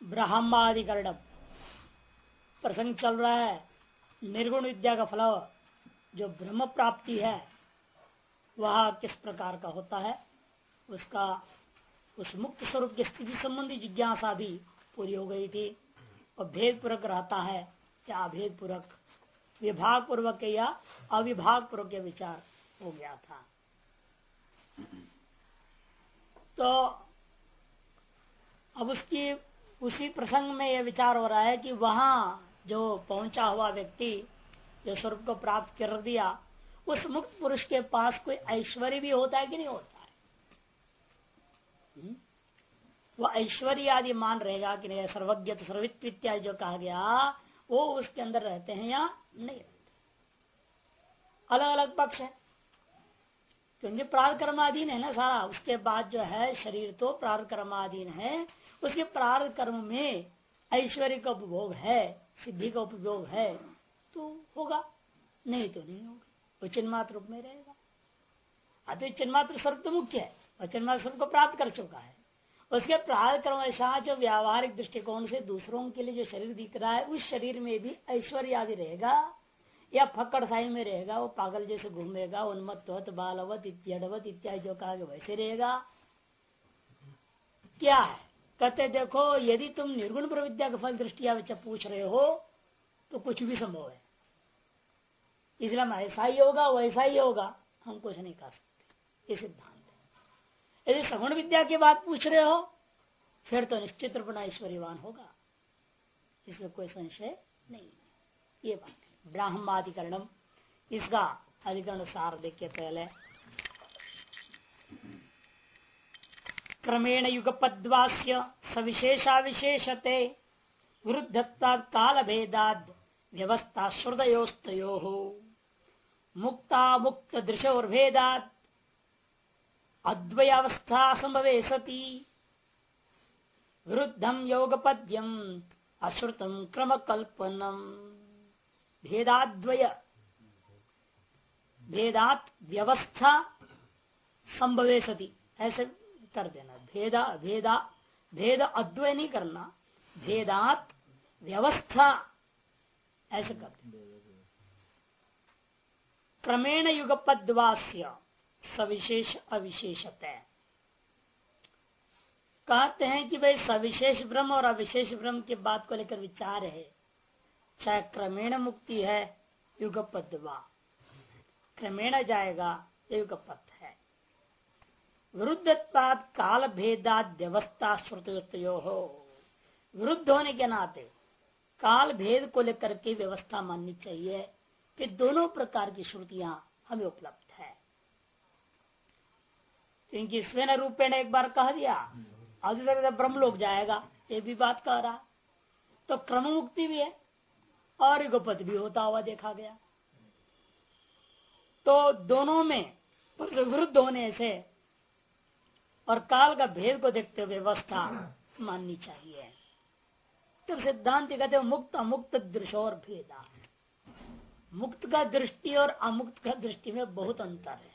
ब्रह्माधिकरण प्रसंग चल रहा है। निर्गुण विद्या का फल जो ब्रह्म प्राप्ति है वह किस प्रकार का होता है, उसका उस मुक्त स्वरूप की स्थिति संबंधी जिज्ञासा भी पूरी हो गई थी। और भेद पूर्वक रहता है या अभेद पूर्वक, विभाग पूर्वक या अविभाग पूर्वक विचार हो गया था। तो अब उसी प्रसंग में यह विचार हो रहा है कि वहां जो पहुंचा हुआ व्यक्ति जो स्वरूप को प्राप्त कर दिया, उस मुक्त पुरुष के पास कोई ऐश्वर्य भी होता है कि नहीं होता है? वह ऐश्वर्य आदि मान रहेगा कि नहीं? सर्वज्ञ सर्वित्व इत्यादि जो कहा गया वो उसके अंदर रहते हैं या नहीं रहते? अलग अलग पक्ष है, क्योंकि प्रार्थ कर्माधीन है ना सारा। उसके बाद जो है शरीर तो प्रार्थ कर्माधीन है, उसके प्रार्थ कर्म में ऐश्वर्य का उपभोग है, सिद्धि का उपभोग है तो होगा, नहीं तो नहीं होगा। वो चिन्मात्र रूप में रहेगा। अतः चिन्मात्र स्वरूप तो मुख्य है और चिन्मात्र स्वरूप को प्राप्त कर चुका है। उसके प्रार्थ कर्म ऐसा जो व्यावहारिक दृष्टिकोण से दूसरों के लिए जो शरीर दिख रहा है, उस शरीर में भी ऐश्वर्य आदि रहेगा या फक्कड़ साई में रहेगा, वो पागल जैसे घूमेगा, उन्मत्त बालवत जड़वत इत्यादि जो कहा वैसे रहेगा। क्या है कहते देखो, यदि तुम निर्गुण प्रविद्या का फल दृष्टिया पूछ रहे हो तो कुछ भी संभव है। इसलिए हम ऐसा ही होगा वैसा ही होगा हम कुछ नहीं कर सकते, ये सिद्धांत है। यदि सगुण विद्या की बात पूछ रहे हो फिर तो निश्चित रूप में ऐश्वर्यवान होगा, इसमें कोई संशय नहीं। ये बात है। ब्राह्माधिकरणम, इसका अधिकरण सार देखिए। पहले क्रमेण युगपद्वास्य सविशेषाविशेषते विरुद्धत्वा काल भेदाद व्यवस्था श्रुतयोस्तयो मुक्ता मुक्त दृशोर्भेदात अद्वयावस्था संभवे सती विरुद्धम योगपद्यम अश्रुतम क्रम कल्पनम भेदाद्वय भेदात व्यवस्था संभवे सती, ऐसे कर देना। भेद अद्वय नहीं करना, भेदात व्यवस्था ऐसे कर देना। क्रमेण युगपद्वास्य सविशेष अविशेषतः, कहते हैं कि भाई सविशेष ब्रह्म और अविशेष ब्रह्म की बात को लेकर विचार है। चाहे क्रमेण मुक्ति है युगपद्वा, क्रमेण जाएगा युगपथ है। विरुद्धत्वाद काल भेदाद व्यवस्था श्रुतयो हो, विरुद्ध होने के नाते काल भेद को लेकर के व्यवस्था माननी चाहिए कि दोनों प्रकार की श्रुतियां हमें उपलब्ध है। क्योंकि स्वेन रूपेण एक बार कह दिया, अधिक ब्रह्म लोग जाएगा, ये भी बात कह रहा, तो क्रम मुक्ति भी है और युगपथ भी होता हुआ देखा गया। तो दोनों में विरुद्ध होने से और काल का भेद को देखते हुए व्यवस्था माननी चाहिए। तो सिद्धांत कहते हैं मुक्त अमुक्त दृशोर भेदा, मुक्त का दृष्टि और अमुक्त का दृष्टि में बहुत अंतर है।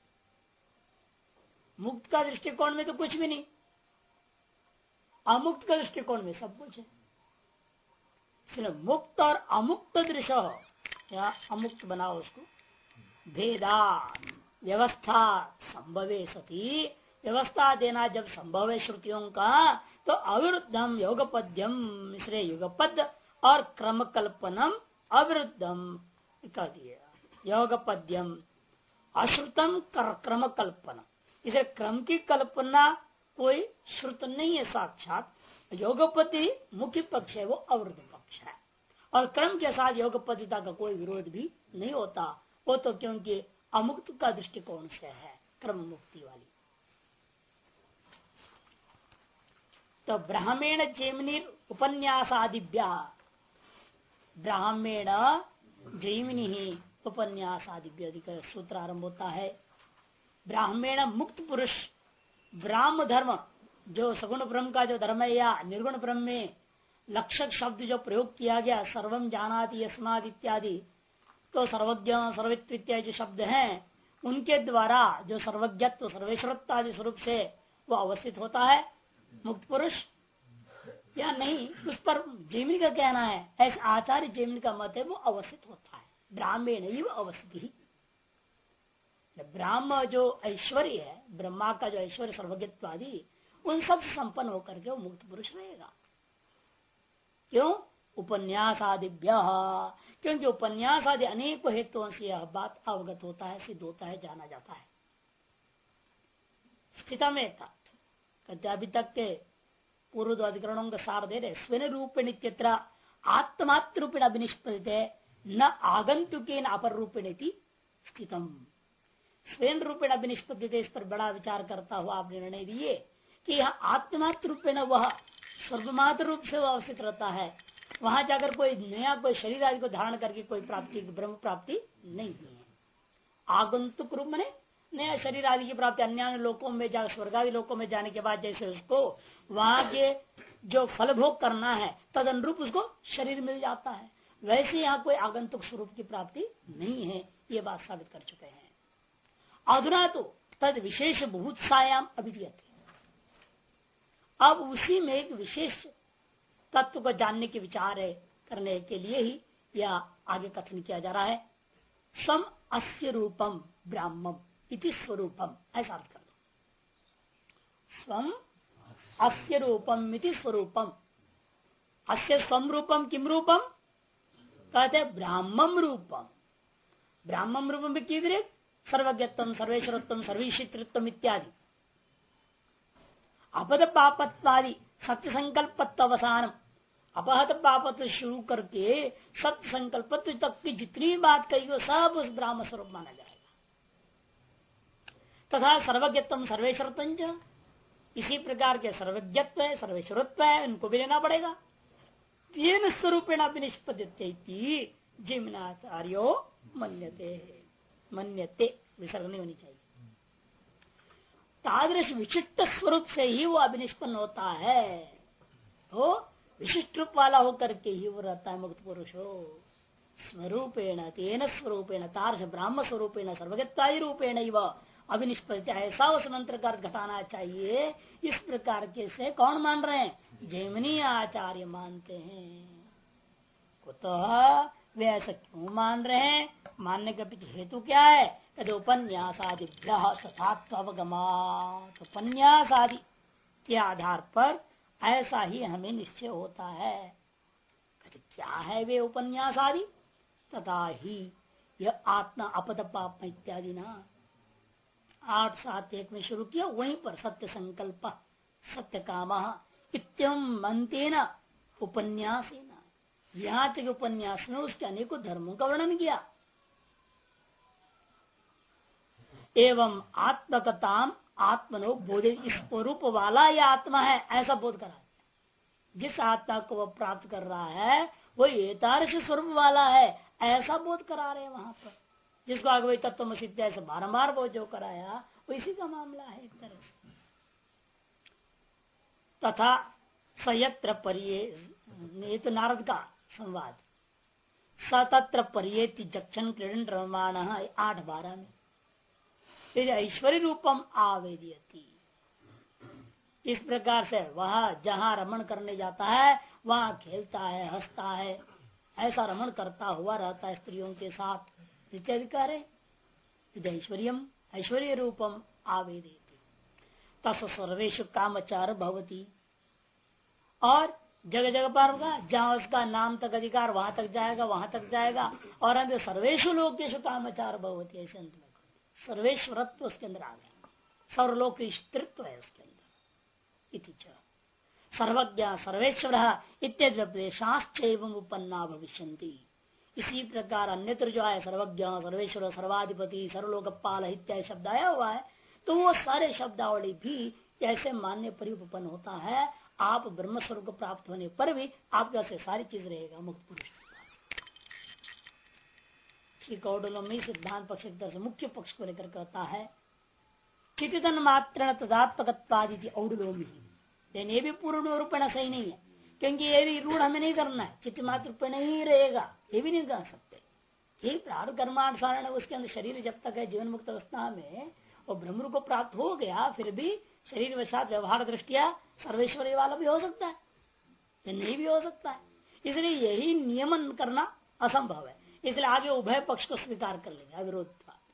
मुक्त का दृष्टिकोण में तो कुछ भी नहीं, अमुक्त का दृष्टिकोण में सब कुछ है। इसलिए मुक्त और अमुक्त दृश्य या अमुक्त बनाओ उसको, भेदा व्यवस्था संभवे सती, व्यवस्था देना जब संभव है श्रुतियों का, तो अविरुद्धम योगपद्यम, इसलिए युगपद और क्रम कल्पनम अविरुद्धम कह दिया। योगपद्यम अश्रुतम क्रम कल्पना, इसे क्रम की कल्पना कोई श्रुत नहीं है साक्षात। योगपति मुख्य पक्ष है, वो अवरुद्ध पक्ष है और क्रम के साथ योगपतिता का कोई विरोध भी नहीं होता। वो तो क्योंकि अमुक्त का दृष्टिकोण से है, क्रम मुक्ति वाली। तो ब्राह्मेण जैमिनी उपन्यासादिभ्या, ब्राह्मेण जैमिनी ही उपन्यासादिभ्य सूत्र आरंभ होता है। ब्राह्मेण मुक्त पुरुष, ब्राह्म धर्म जो सगुण ब्रह्म का जो धर्म है या निर्गुण ब्रह्म में लक्षक शब्द जो प्रयोग किया गया, सर्वम जानाति यस्मात् इत्यादि, तो सर्वज्ञ सर्वित्व इत्यादि जो शब्द हैं उनके द्वारा जो सर्वज्ञत्व सर्वेश्वरत्व आदि स्वरूप से वो अवस्थित होता है मुक्त पुरुष। या नहीं, उस पर जैमिनी का कहना है, ऐसे आचार्य जैमिनी का मत है वो अवस्थित होता है, ब्राह्मण ही वो अवस्थित। ब्राह्म जो ऐश्वर्य है, ब्रह्मा का जो ऐश्वर्य सर्वज्ञत्वादि, उन सब से संपन्न होकर के वो मुक्त पुरुष रहेगा। क्यों? उपन्यास आदिभ्य, क्योंकि उपन्यास आदि अनेक हेतुओं से यह बात अवगत होता है, सिद्ध होता है, जाना जाता है। स्थिता में था कहते अभी तक के पूर्व दो अधिकरणों का सार दे रहे, स्वेन रूपेण इत्यत्र आत्मात्र रूपेण अभिनिष्पदित न आगंतुकेन अपर रूपेण स्थितम। स्वेन रूपेण अभिनिष्पदित, इस पर बड़ा विचार करता हुआ आप निर्णय दिए कि यह आत्मात्र रूपेण वह सर्वमात्र रूप से वह अवस्थित रहता है, वहां जाकर कोई नया कोई शरीर आदि को धारण करके कोई प्राप्ति, ब्रह्म प्राप्ति नहीं है। आगंतुक रूप में नया शरीर आदि की प्राप्ति अन्य लोकों में जाकर, स्वर्ग आदि लोकों में जाने के बाद जैसे उसको वहां के जो फल भोग करना है तद अनुरूप उसको शरीर मिल जाता है, वैसे यहाँ कोई आगंतुक स्वरूप की प्राप्ति नहीं है, ये बात साबित कर चुके हैं। अधुना तो तद विशेष भूतसायाम अभिधीयते, अब उसी में एक विशेष तत्व को जानने के विचार है, करने के लिए ही यह आगे कथन किया जा रहा है। सम अस्य रूपम ब्राह्मम इति स्वरूपम, ऐसा अर्थ कर दो। स्वम अस्य रूपम इति स्वरूपम, अस्य स्वम रूपम किम रूपम कहते ब्राह्मम रूपम। ब्राह्मम रूपम में किधर सर्वज्ञत्वम, सर्वेश्वरत्वम, सर्वशित्रित्वम इत्यादि अपद पापत्वादि सत्य संकल्पत्व अवसानम, अपहत पापत्व शुरू करके सत्य संकल्पत्व तक की जितनी बात कही वो सब उस ब्राह्म स्वरूप माना जाएगा। तथा सर्वज्ञत्वम सर्वेश्वरत्व, इसी प्रकार के सर्वज्ञत्व है, सर्वेश्वरत्व है, उनको भी लेना पड़ेगा। तेन स्वरूपेण निष्पद्यते जिम्नाचार्यो मन्यते, मन्यते विसर्ग नहीं होनी चाहिए। तादृश विशिष्ट स्वरूप से ही वो अभिनिष्पन्न होता है, वो विशिष्ट रूप वाला होकर के ही वो रहता है मुक्त पुरुष हो। स्वरूपेण तेन स्वरूपेण तादृश ब्राह्म स्वरूपेण सर्वज्ञताई रूपेण अभिनिष्पदित, ऐसा उस मंत्र का घटाना चाहिए। इस प्रकार के से कौन मान रहे हैं? जैमिनी आचार्य मानते हैं। कुतः वे ऐसा क्यों मान रहे हैं? मानने का पीछे हेतु क्या है? यदि उपन्यास आदि तथात्वगमात, उपन्यास आदि के आधार पर ऐसा ही हमें निश्चय होता है। क्या है वे उपन्यास आदि? तथा ही यह आत्मा अपद पाप इत्यादि ना 8-7-1 में शुरू किया, वहीं पर सत्य संकल्प सत्य काम इत्यम अंतेन उपन्यास, यहां तक उपन्यास में उसके अनेकों धर्मों का वर्णन किया। एवं आत्मकताम आत्मनो बोधे, इस स्वरूप वाला यह आत्मा है ऐसा बोध करा। जिस आत्मा को वह प्राप्त कर रहा है वो एतादृश स्वरूप वाला है ऐसा बोध करा रहे हैं वहां पर। जिसको आगे तत्व ऐसे बारम्बार बोध जो कराया वो इसी का मामला है एक तरह से। तथा सयत्र परिये, तो नारद का संवाद, सतत्र परियेति जक्षण क्रीडन रमान 8-12 में ऐश्वर्य रूपम आवेदयति, इस प्रकार से वह जहां रमण करने जाता है वहां खेलता है, हंसता है, ऐसा रमण करता हुआ रहता है स्त्रियों के साथ इत्यादि। ऐश्वर्यम ऐश्वर्य रूपम आवेदयति तस् सर्वेशु कामचार भवती, और जगह जगह पर होगा जहां उसका नाम तक अधिकार वहां तक जाएगा, वहां तक जाएगा। और अंत सर्वेशु लोकेशु कामचार भवती, ऐसे अंत में सर्वेश्वरत्व उसके अंदर आ गया, सर्वलोक स्त्रित्व है उसके अंदर। सर्वज्ञ सर्वेश्वर इत्यादि उपन्ना भविष्यन्ति, इसी प्रकार अन्यत्र जो है सर्वज्ञ सर्वेश्वर सर्वाधिपति सर्वलोकपाल इत्यादि शब्द आया हुआ है, तो वो सारे शब्दावली भी ऐसे मान्य परिपन्न होता है। आप ब्रह्म स्वरूप को प्राप्त होने पर भी आपके से सारी चीज रहेगा मुक्त पुरुष। कौडलों सिद्धांत पक्ष एक तरह से मुख्य पक्ष को लेकर कहता है चितितन मात्र तदात्मकत्वादि औडलोमी, लेकिन ये भी पूर्ण रूपेण सही नहीं है, क्योंकि ये भी रूढ़ हमें नहीं करना है। चित्त मात्र रूपेण ही रहेगा ये भी नहीं कह सकते। ये प्राण कर्मानुसारण उसके अंदर शरीर जब तक है जीवन मुक्त अवस्था में और ब्रह्म को प्राप्त हो गया, फिर भी शरीर वशात व्यवहार दृष्टिया सर्वेश्वरी वाला भी हो सकता है। ये नहीं भी हो सकता है। इसलिए यही नियमन करना असंभव है, इसलिए आगे उभय पक्ष को स्वीकार कर लेंगे अविरोध।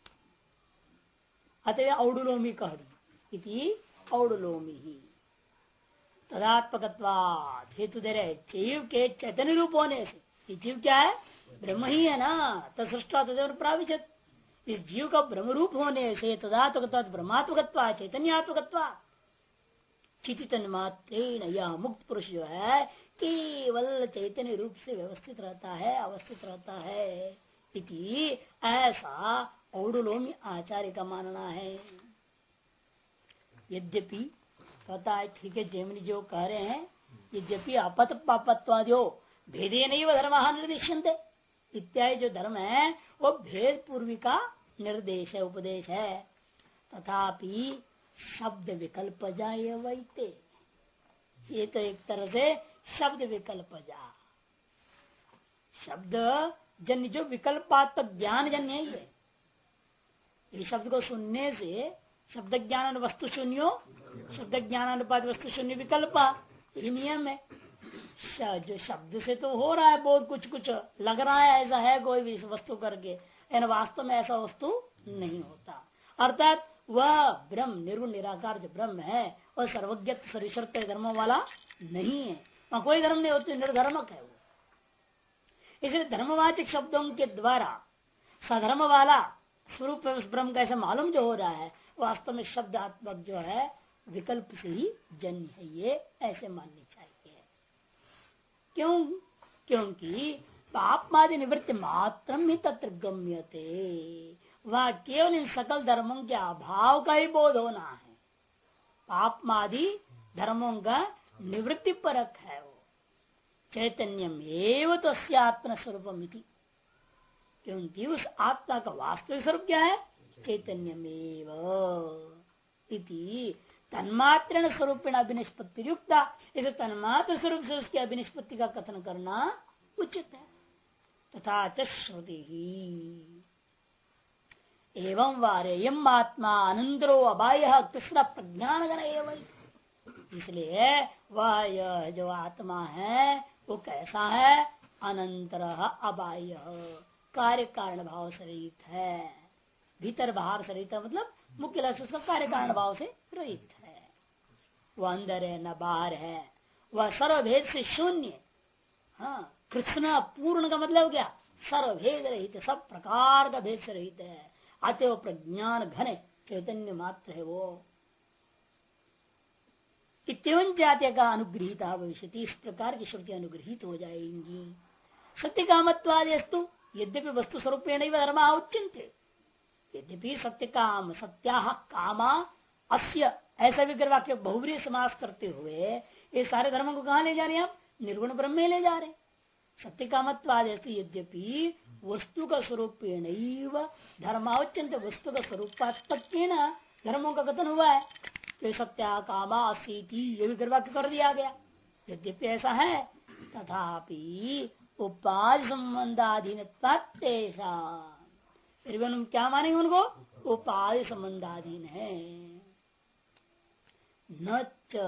अतः औडुलोमी कह दी, औडुलोमी ही तदात्मकत्वाद हेतु दे रहे जीव के चैतन्य रूप होने से। जीव क्या है? ब्रह्म ही है ना, तत्सृष्टा तदेव प्राविशत। इस जीव का ब्रह्म रूप होने से तदात्मकत्वाद ब्रह्मात्मकत्वा चैतन्यात्मकत्वा चितितन मात्रेण यह मुक्त पुरुष जो है केवल चैतन्य रूप से व्यवस्थित रहता है, अवस्थित रहता है। इति ऐसा औडुलोमी आचार्य का मानना है। यद्यपि कहता है ठीक है, जैमिनी जो कह रहे हैं यद्यपि अपत पापत्वाद्यो भेदे नहीं वह धर्म निर्देशनते इत्यादि जो धर्म है वो भेद पूर्वी का निर्देश है, उपदेश है। तथापि शब्द विकल्प जाए वैते, ये तो एक तरह से शब्द विकल्प जा, शब्द जन्य जो विकल्पात्मक ज्ञान जन्य है ये। इस शब्द को सुनने से शब्द ज्ञान वस्तु शून्यो, शब्द ज्ञान वस्तु शून्य विकल्प, ये नियम है। जो शब्द से तो हो रहा है बहुत कुछ कुछ लग रहा है ऐसा है कोई भी वस्तु करके, लेकिन वास्तव में ऐसा वस्तु नहीं होता। अर्थात वह ब्रह्म निर्गुण निराकार जो ब्रह्म है वह सर्वज्ञ सर्वशर्त धर्मों वाला नहीं है, वहां कोई धर्म नहीं होती, निर्धर्मक है वो। इसलिए धर्मवाचक शब्दों के द्वारा सधर्म वाला स्वरूप उस ब्रह्म का ऐसा मालूम जो हो रहा है, वास्तव में शब्दात्मक जो है विकल्प से ही जन्य है, ये ऐसे माननी चाहिए। क्यों? क्योंकि पापमादि निवृत्ति मात्र ही तत्र गम्यते, वह केवल इन सकल धर्मों के अभाव का ही बोध होना है। पापमादि धर्मों का निवृत्ति परक है वो। चैतन्यम एवं तो आत्म स्वरूपम, क्योंकि उस आत्मा का वास्तविक स्वरूप क्या है? चैतन्यमेव इति तन्मात्र स्वरूपेण अभिनिष्पत्ति युक्ता, इसे तन्मात्र स्वरूप से उसकी अभिनिष्पत्ति का कथन करना उचित है। तथा च श्रुति ही एवं वारेयम आत्मा अनंतरो अबाय कृष्ण प्रज्ञान गण एवं, इसलिए वह यह जो आत्मा है वो कैसा है? अनंतर अबाय, कार्य कारण भाव से रहित है। भीतर बाहर से रहित मतलब मुख्य लक्ष्य उसका कार्य कारण भाव से रहित है। वह अंदर है न बाहर है, वह सर्वभेद से शून्य। हाँ, कृष्ण पूर्ण का मतलब क्या? सर्वभेद रहित, सब प्रकार का भेद से रहित है। अतः प्रज्ञान घन चैतन्य मात्र है वो। इतवन जात्य का अनुग्रहित भविष्य, इस प्रकार की श्रुति अनुग्रहित हो जाएंगी। सत्य कामत्वादिस्तु यद्यपि वस्तु स्वरूपेण धर्म उच्यन्ते, यद्यपि सत्य काम सत्या कामा अस्य ऐसा विग्रह वाक्य बहुव्रीहि समास करते हुए ये सारे धर्मों को कहाँ ले जा रहे हैं? आप निर्गुण ब्रह्म में ले जा रहे हैं। सत्य कामत्वादिस्तु यद्यपि वस्तु का स्वरूपेण धर्माउच्यंत, वस्तु का स्वरूपात्मकेन धर्मों का कथन हुआ है कि सत्या कामा असीति, ये विग्रह वाक्य कर दिया गया। यद्यपि ऐसा है तथापि उपाधि संबंधाधीन, फिर भी हम क्या मानेंगे उनको? उपाधि संबंधाधीन है। न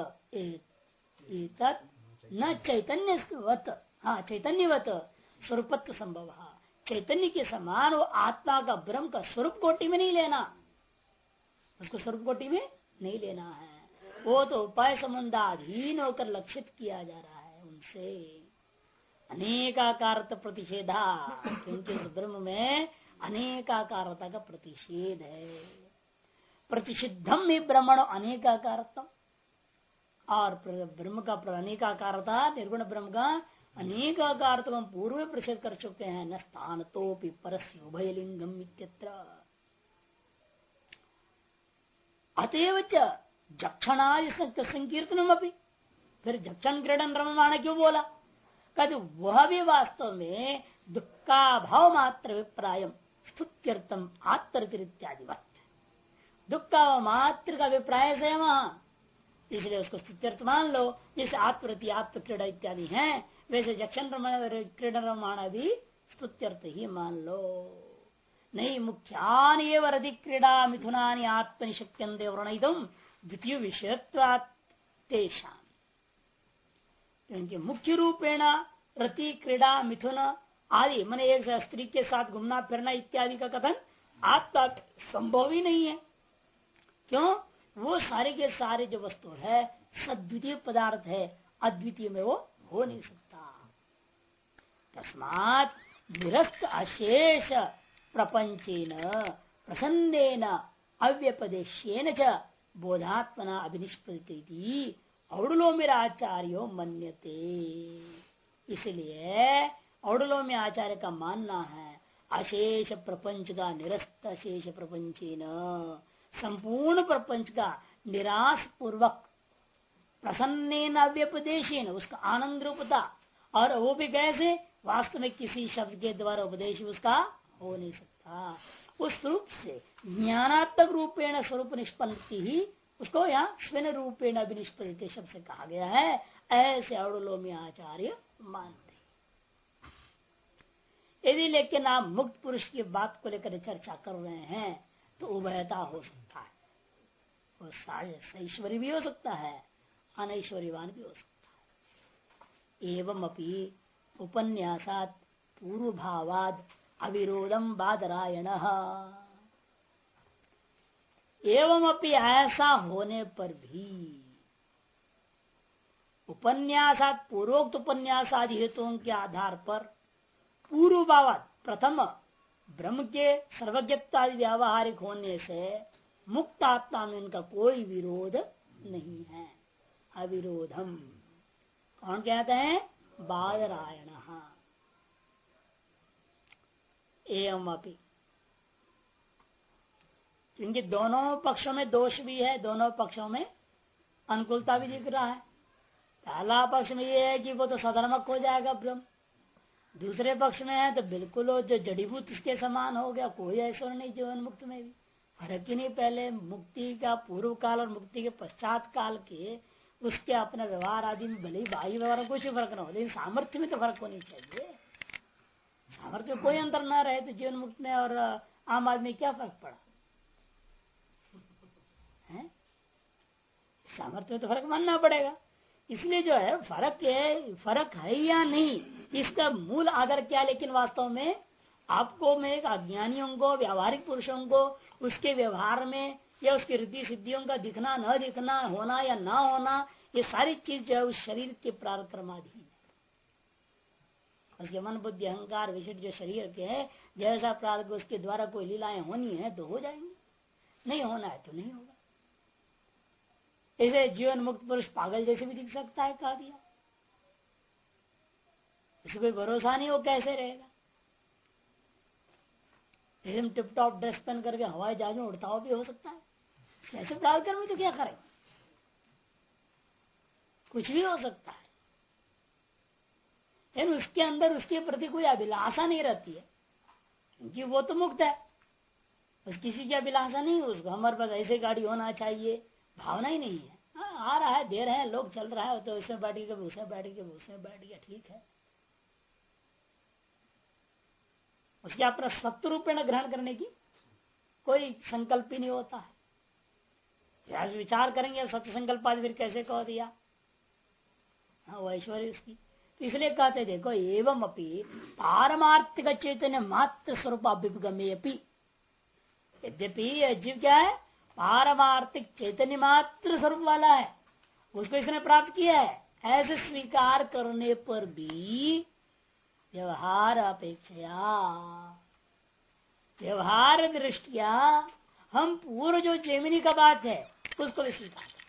चैतन्यवत, हाँ चैतन्यवत स्वरूपत्व संभव, चैतन्य के समान वो आत्मा का ब्रह्म का स्वरूप कोटि में नहीं लेना, उसको स्वरूप कोटि में नहीं लेना है। वो तो उपाय संबंधाधीन होकर लक्षित किया जा रहा है उनसे। अनेकाकारत प्रतिषेधा, क्योंकि उस ब्रह्म में अनेकाकारता का प्रतिषेध है। प्रतिषिद्धम ही ब्रह्मण अनेकाकारत्म, और ब्रह्म का अनेकाकारता निर्गुण ब्रह्म का अनेकाकारता हम पूर्व प्रतिषेध कर चुके हैं। न स्थान तो परस्य उभयलिंगम इत्यत्र। अतएव जक्षणादि संकीर्तनम अपनी, फिर जक्षण क्रीडन रममाण क्यों बोला? कहते वह भी वास्तव में दुखा भाव मात्र अभिप्राय स्तुत्यर्थम आत्मरित इत्यादि वक्त, दुख का मात्र का अभिप्राय से वहां, इसलिए उसको स्तुत्यर्थ मान लो। जैसे आत्मरति आत्म क्रीड़ा इत्यादि है, वैसे जक्षण क्रीडन रममाण भी स्तुत्यर्थ ही मान लो। नहीं मुख्यान एवं रति क्रीड़ा मिथुनानि आत्मनिशक्यन्ते वर्णयितुम द्वितीय विषयत्वात् तेषाम्, क्योंकि मुख्य रूपेण रति क्रीड़ा मिथुन आदि मैंने एक स्त्री के साथ घूमना फिरना इत्यादि का कथन आप तक संभव ही नहीं है। क्यों? वो सारे के सारे जो वस्तु है सद्वितीय पदार्थ है, अद्वितीय में वो हो नहीं सकता। तस्मात् निरस्त अशेष प्रपंचेन प्रसन्नेन अव्यपदेशेन च बोधात्मना अभिनिष्पत्ति औडुलोमिराचार्यो मन्यते। इसलिए औडुलोमी आचार्य का मानना है अशेष प्रपंच का निरस्त अशेष प्रपंचेन संपूर्ण प्रपंच का निराश पूर्वक प्रसन्नेन अव्यपदेशेन उसका आनंद रूपता, और वो भी कैसे? वास्तव में किसी शब्द के द्वारा उपदेश उसका हो नहीं सकता। उस रूप से ज्ञानात्मक रूपेण स्वरूप निष्पन्नति ही उसको यहाँ स्वेन रूपेण अभिनिष्पत्ति शब्द से कहा गया है। ऐसे औडुलोमी आचार्य मानते। यदि लेकिन आप मुक्त पुरुष की बात को लेकर चर्चा कर रहे हैं तो उभयता हो सकता है, वो ऐश्वर्य भी हो सकता है, अनैश्वर्यवान भी हो सकता है। एवं अपि उपन्यासात पूर्व भावाद अविरोधम बादरायण। एवं अपि ऐसा होने पर भी उपन्यासात पूर्वोक्त उपन्यासादि हेतुओं के आधार पर पूर्व भावाद प्रथम ब्रह्म के सर्वज्ञता व्यावहारिक होने से मुक्त आत्मा में उनका कोई विरोध नहीं है। अविरोधम कौन कहते हैं? बादरायण। एवं अपि, क्योंकि दोनों पक्षों में दोष भी है, दोनों पक्षों में अनुकूलता भी दिख रहा है। पहला पक्ष में ये है कि वो तो सधर्मक हो जाएगा ब्रह्म, दूसरे पक्ष में है तो बिल्कुल वो जो जड़ीभूत इसके समान हो गया, कोई ऐसा नहीं जीवन मुक्त में भी फर्क ही नहीं। पहले मुक्ति का पूर्व काल और मुक्ति के पश्चात काल के उसके अपने व्यवहार आदि में भले ही बाह्य व्यवहार कुछ फर्क न हो, लेकिन सामर्थ्य में तो फर्क होनी चाहिए। सामर्थ्य में कोई अंतर न रहे तो जीवन मुक्त में और आम आदमी क्या फर्क पड़ा है? सामर्थ्य में तो फर्क मानना पड़ेगा। इसलिए जो है फर्क है या नहीं इसका मूल आधार क्या, लेकिन वास्तव में आपको में एक अज्ञानियों को, व्यावहारिक पुरुषों को उसके व्यवहार में या उसकी रिद्धि सिद्धियों का दिखना न दिखना, होना या ना होना, ये सारी चीज जो है उस शरीर के प्रारक्रमाधीन है। उसके मन बुद्धि अहंकार विशिष्ट जो शरीर के है, जैसा प्रारब्ध उसके द्वारा कोई लीलाएं होनी है तो हो जाएंगी, नहीं होना है तो नहीं होगा। इसे जीवन मुक्त पुरुष पागल जैसे भी दिख सकता है, कहा दिया। इसे कोई भरोसा नहीं हो कैसे रहेगा। एकदम टिप टॉप ड्रेस पहन करके हवाई जहाज में उड़ता हुआ भी हो सकता है। कैसे प्राप्त कर तो क्या करें, कुछ भी हो सकता है। लेकिन उसके अंदर उसके प्रति कोई अभिलाषा नहीं रहती है, क्योंकि वो तो मुक्त है। बस किसी की अभिलाषा नहीं है उसको, हमारे पास ऐसे गाड़ी होना चाहिए, भावना ही नहीं है। आ रहा है, दे रहे हैं लोग, चल रहा है तो इसमें बैठ के उसमें बैठ के उसमें बैठ गया, ठीक है। उसके अपना सत्य रूपेण ग्रहण करने की कोई संकल्प ही नहीं होता है। आज विचार करेंगे सत्य संकल्प आदि फिर कैसे कह दिया, हाँ वो ऐश्वर्य उसकी। तो इसलिए कहते देखो एवं अपि पारमार्थिक चैतन्य मात्र स्वरूप अभ्युपगम्य अपि, यद्यपि जीव क्या है, पारमार्थिक चैतन्य मात्र स्वरूप वाला है, उसको इसने प्राप्त किया है। ऐसे स्वीकार करने पर भी व्यवहार अपेक्षया, व्यवहार दृष्टिया हम पूर्व जो जैमिनी का बात है उसको भी स्वीकार करें।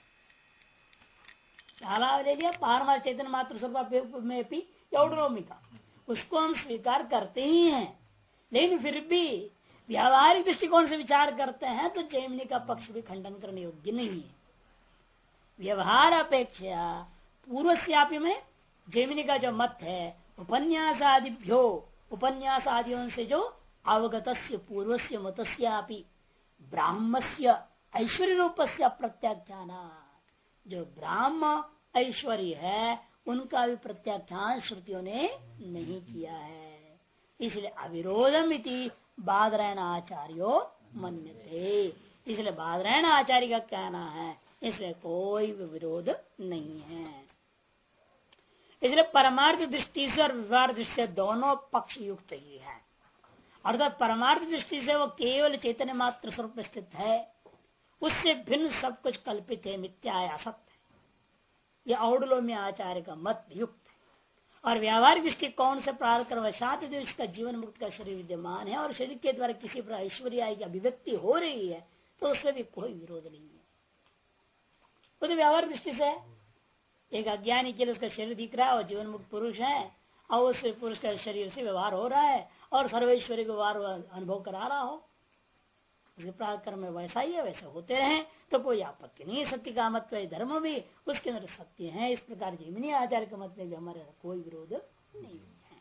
पहला ले लिया पारमार्थिक चैतन्य मात्र स्वरूप में भी औडुलोमी का, उसको हम स्वीकार करते ही हैं, लेकिन फिर भी व्यावहारिक दृष्टिकोण से विचार करते हैं तो जैमिनी का पक्ष भी खंडन करने योग्य नहीं है। व्यवहार अपेक्षा पूर्वस्यापि में जैमिनी का जो मत है, उपन्यास आदिभ्यो, उपन्यास आदियों से जो अवगतस्य पूर्वस्य मतस्यापि ब्राह्मस्य ऐश्वर्य रूपस्य प्रत्याख्यान, जो ब्राह्म ऐश्वर्य है उनका भी प्रत्याख्यान श्रुतियों ने नहीं किया है। इसलिए अविरोधम इति बादरायण आचार्यो मन्यते, इसलिए बादरायण आचार्य का कहना है इसलिए कोई विरोध नहीं है। इसलिए परमार्थ दृष्टि से और व्यवहार दृष्टि से दोनों पक्ष युक्त ही है। अर्थात परमार्थ दृष्टि से वो केवल चैतन्य मात्र स्वरूप में स्थित है, उससे भिन्न सब कुछ कल्पित है, मिथ्या है, असत्य है। यह औडलोम्य आचार्य का मत युक्त है। और व्यावहारिक दृष्टिकोण से प्रारंभ कर वशात इसका जीवन मुक्त का शरीर विद्यमान है और शरीर के द्वारा किसी प्रकार ऐश्वर्य की अभिव्यक्ति हो रही है तो उससे भी कोई विरोध नहीं है। वो तो व्यवहारिक दृष्टि से एक अज्ञानी के लिए उसका शरीर दिख रहा है और जीवन मुक्त पुरुष है और उस पुरुष का शरीर से व्यवहार हो रहा है और सर्वेश्वरी व्यवहार अनुभव करा रहा हो, उसके पराक्रम में वैसा ही है, वैसे होते रहे तो कोई आपत्ति नहीं। सत्य का मत धर्म भी उसके अंदर सत्य है। इस प्रकार जैमिनी आचार्य के मत में भी हमारे कोई विरोध नहीं है।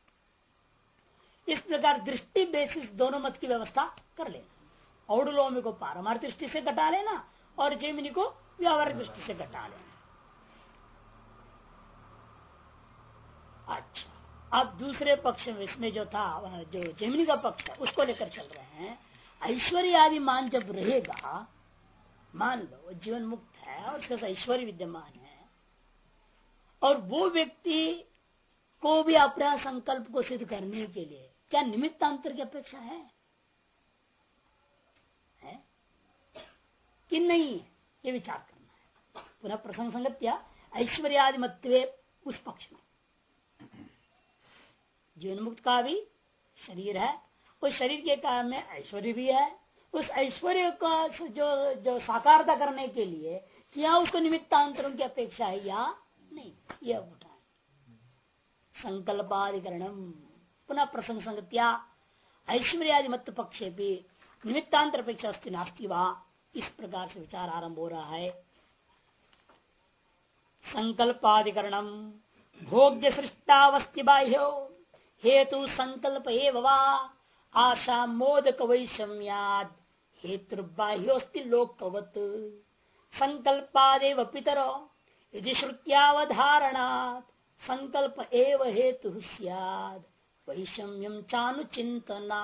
इस प्रकार दृष्टि बेसिस दोनों मत की व्यवस्था कर लेना। औडलोमी को पारमार्थिक दृष्टि से घटा लेना और जैमिनी को व्यावहारिक दृष्टि से घटा लेना। अच्छा, अब दूसरे पक्ष में इसमें जो था, जो जैमिनी का पक्ष है उसको लेकर चल रहे हैं। ऐश्वर्य आदि मान जब रहेगा, मान लो जीवन मुक्त है और उसके साथ ऐश्वर्य विद्यमान है और वो व्यक्ति को भी अपना संकल्प को सिद्ध करने के लिए क्या निमित्तांतर की अपेक्षा है कि नहीं, ये विचार करना है। पुनः प्रसंग संगत्या ऐश्वर्य आदि मत्वे उस पक्ष में जीवन मुक्त का भी शरीर है, उस शरीर के कारण में ऐश्वर्य भी है। उस ऐश्वर्य का जो साकारता करने के लिए क्या उसको निमित्तांतरों की अपेक्षा है या नहीं, यह उठा संकल्पाधिकरणम। पुनः प्रसंग संगत्या ऐश्वर्यादि मत पक्षे भी निमित्तांतर अपेक्षा अस्ति नास्ति वा, इस प्रकार से विचार आरंभ हो रहा है। संकल्पाधिकरणम भोग्य सृष्टावस्थि बाह्यो हेतु संकल्प एवा आशा मोदक वैषम्याद हेतु बाह्योस्ति लोकवत संकल्पादेव पितरो यदि श्रुत्यावधारणात् संकल्प एव हेतु स्याद वैषम्यम चानुचिंतना।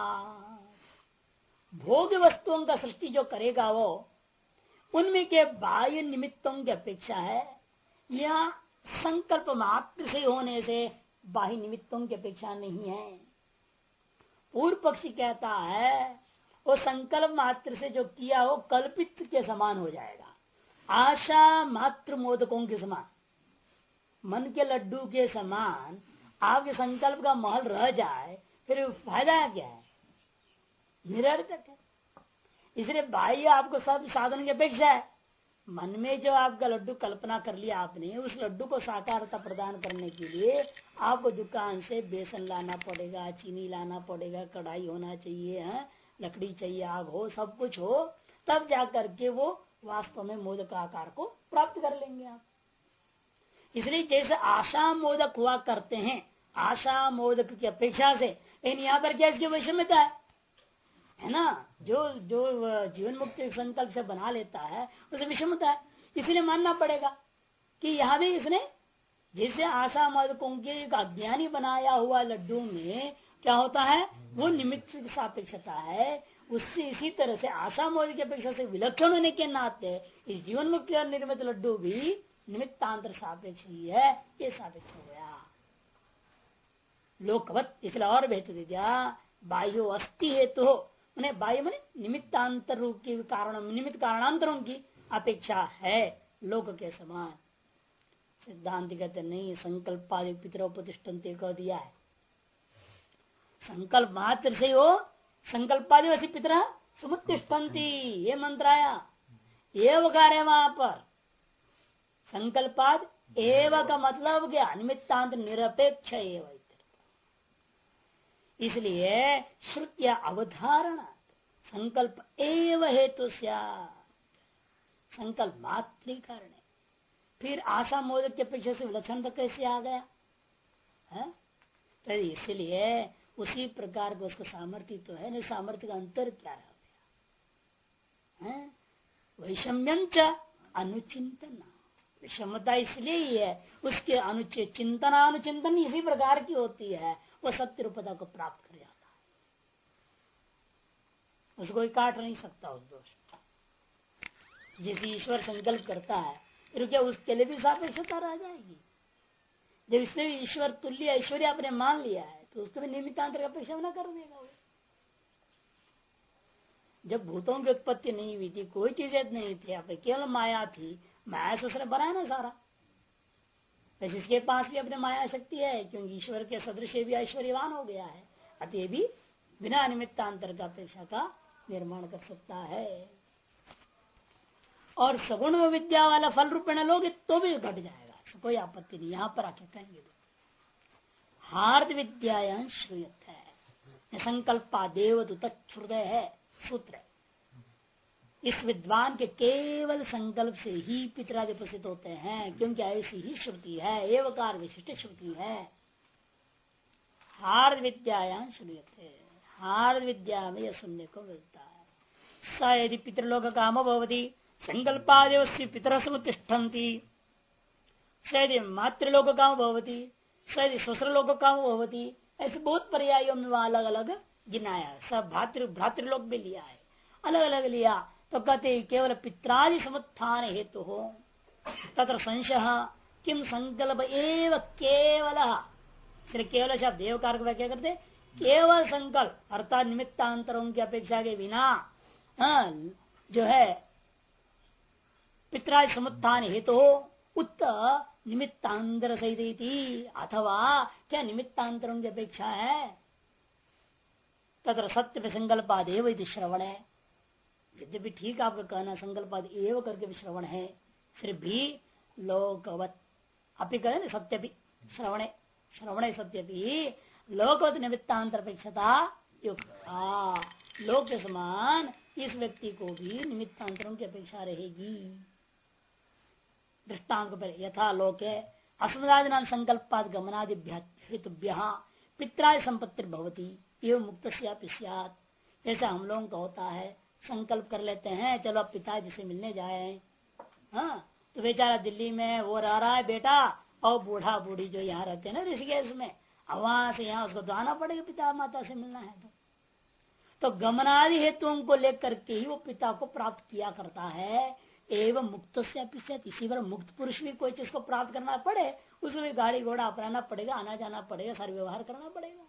भोग वस्तुओं का सृष्टि जो करेगा वो उनमें के बाह्य निमित्तों की अपेक्षा है या संकल्प मात्र से होने से बाह्य निमित्तों की अपेक्षा नहीं है। पूर्व पक्षी कहता है वो संकल्प मात्र से जो किया हो कल्पित के समान हो जाएगा, आशा मात्र मोदकों के समान, मन के लड्डू के समान आपके संकल्प का महल रह जाए फिर फायदा क्या है, निरर्थक है। इसलिए बाह्य आपको सब साधन की अपेक्षा है। मन में जो आपका लड्डू कल्पना कर लिया आपने, उस लड्डू को साकारता प्रदान करने के लिए आपको दुकान से बेसन लाना पड़ेगा, चीनी लाना पड़ेगा, कढ़ाई होना चाहिए, लकड़ी चाहिए, आग हो, सब कुछ हो, तब जाकर के वो वास्तव में मोदक आकार को प्राप्त कर लेंगे आप। इसलिए जैसे आशा मोदक हुआ करते हैं, आशा मोदक की अपेक्षा से, लेकिन यहाँ पर क्या इसकी वैषम्यता है ना, जो जीवन मुक्ति संकल्प से बना लेता है उसे विषमता है। इसलिए मानना पड़ेगा कि यहाँ भी इसने जैसे आशा मोदकों के अज्ञानी बनाया हुआ लड्डू में क्या होता है, वो निमित्त की सापेक्षता है, उससे इसी तरह से आशा मोदक की अपेक्षा से विलक्षण होने के नाते इस जीवन मुक्ति और निर्मित लड्डू भी निमित्तांतर सापेक्ष ही है, ये सापेक्ष हो गया लोकवत। इसलिए और बेहतर दिया बाह्यो अस्थि हेतु हो, उन्हें बाह्य मने निमित्तांतर रूप के कारण, निमित्त कारणांतरों की अपेक्षा है लोक के समान। सिद्धांत कहते नहीं, संकल्पादि पितरोपतिष्ठन्ते कह दिया है, संकल्प मात्र से हो संकल्पादि वैसे पितर समुत्तिष्ठन्ति, ये मंत्र आया, एवकार है वहां पर। संकल्पाद एव का मतलब क्या, निमित्तांत निरपेक्ष एवं। इसलिए श्रुतिया अवधारणा संकल्प एव हेतु संकल्प मात्र कारण है। फिर आशा मोदक के अपेक्षा से विलक्षण तो कैसे आ गया है? तो इसलिए उसी प्रकार का उसका सामर्थ्य तो है नहीं, सामर्थ्य का अंतर क्या रह गया, वैषम्यं च अनुचिंतन। विषमता इसलिए ही है उसके अनुचित चिंतना अनुचिंतन इसी प्रकार की होती है, वो सत्य रूपता को प्राप्त कर जाता है, उसको कोई काट नहीं सकता उस दोष। जिस ईश्वर संकल्प करता है फिर क्या उसके लिए भी सापेक्षता रह जाएगी, जब इसने भी ईश्वर तुल्य ऐश्वर्य आपने मान लिया है तो उसको भी निमित्तांतर का अपेक्षा न कर देगा वो। जब भूतों की उत्पत्ति नहीं हुई थी, कोई चीज नहीं थी, आप केवल माया थी, माया से उसने बनाया ना सारा। तो जिसके पास भी अपने माया शक्ति है, क्योंकि ईश्वर के सदृश भी ऐश्वर्यवान हो गया है, अतः भी बिना निमित्तांतर का अपेक्षा का निर्माण कर सकता है। और सगुण विद्या वाला फल रूपेण लोगे तो भी घट जाएगा, कोई आपत्ति नहीं। यहां पर आके कहेंगे हार्द विद्यायां श्रूयत है, संकल्पा देव तत्हृदय है सूत्र। इस विद्वान के केवल संकल्प से ही पितरादि प्रसिद्ध होते हैं, क्योंकि ऐसी ही श्रुति है, एवकार विशिष्ट श्रुति है। हार्द विद्यायां श्रूयते, हार्द विद्या में यह सुनने को मिलता है। स यदि पितृलोक काम भवति संकल्पादेव पितर समुतिष्ठन्ति, स यदि मातृलोक काम भवति, स यदि स्वश्रलोक काम भवति, ऐसे बहुत पर्यायों में अलग अलग गिनाया। सब भ्रातृलोक भी लिया है, अलग अलग लिया। तो कहते केवल पित्रादि समुत्थान हेतु हो तत्र संशय किम संकल्प एव केवल, फिर केवल शब्द देवकार को क्या करते, केवल संकल्प अर्थात निमित्तांतरों की अपेक्षा के बिना जो है पित्रादि समुत्थान हेतु हो उत निमित्तांतर सहित, अथवा क्या निमित्तांतरों की अपेक्षा है, तत्र सत्य संकल्पादेव यदि श्रवण है। यद्यपि ठीक आपका कहना संकल्पाद एवं करके भी श्रवण है, फिर भी लोकवत अपि कहें सत्य भी श्रवणे, श्रवणे सत्य भी लोकवत निमित्तांतर अपेक्षता युक्त, लोक के समान इस व्यक्ति को भी निमित्तांतरों की अपेक्षा रहेगी। दृष्टांत पर यथा लोक है अस्मदादिनां संकल्पाद गमनादिभ्य हेतुभ्य पित्रादि संपत्ति भवती एवं मुक्त स्यात्। जैसा हम लोगों का होता है, संकल्प कर लेते हैं चलो अब पिताजी से मिलने जाए, हाँ तो बेचारा दिल्ली में वो रह रहा है बेटा, और बूढ़ा बूढ़ी जो यहाँ रहते हैं ना ऋषिकेश में, वहां से यहाँ उसको तो आना पड़ेगा पिता माता से मिलना है। तो गमनादि हेतुओं को लेकर के ही वो पिता को प्राप्त किया करता है। एवं मुक्त से इसी बार मुक्त पुरुष भी कोई चीज को प्राप्त करना पड़े, उसमें गाड़ी घोड़ा अपनाना पड़ेगा, आना जाना पड़ेगा, सारे व्यवहार करना पड़ेगा।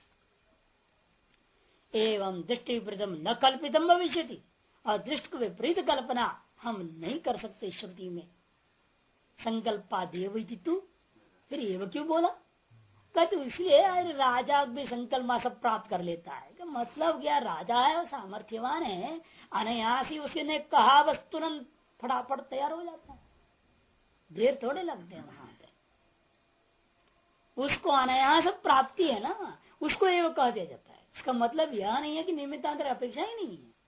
एवं दृष्टि विपरीतम न कल्पितम भविष्यति, और दृष्टि को विपरीत कल्पना हम नहीं कर सकते श्रुति में। संकल्पा देव तू, फिर एवं क्यों बोला, कहते इसलिए राजा भी संकल्प सब प्राप्त कर लेता है। कि मतलब क्या, राजा है, सामर्थ्यवान है, अनायास ही उसने कहा बस तुरंत फटाफट तैयार हो जाता है, देर थोड़े लगते हैं वहां पे। उसको अनायास प्राप्ति है ना, उसको एवं कह दिया जाता है। इसका मतलब यह नहीं है कि निमित्तांतर अपेक्षा ही नहीं है।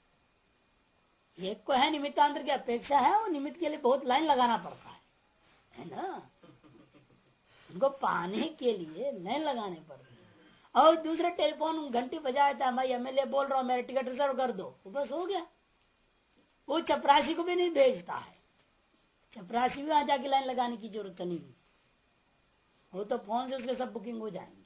एक को है निमित्तांतर की अपेक्षा है, वो निमित्त के लिए बहुत लाइन लगाना पड़ता है ना, उनको पाने के लिए लाइन लगाने पड़ती है। और दूसरा टेलीफोन घंटी बजाया था, मैं एमएलए बोल रहा हूँ मेरा टिकट रिजर्व कर दो, बस हो गया। वो चपरासी को भी नहीं भेजता है, चपरासी भी वहां जाके लाइन लगाने की जरूरत नहीं, वो तो फोन से उसके सब बुकिंग हो जाएंगे।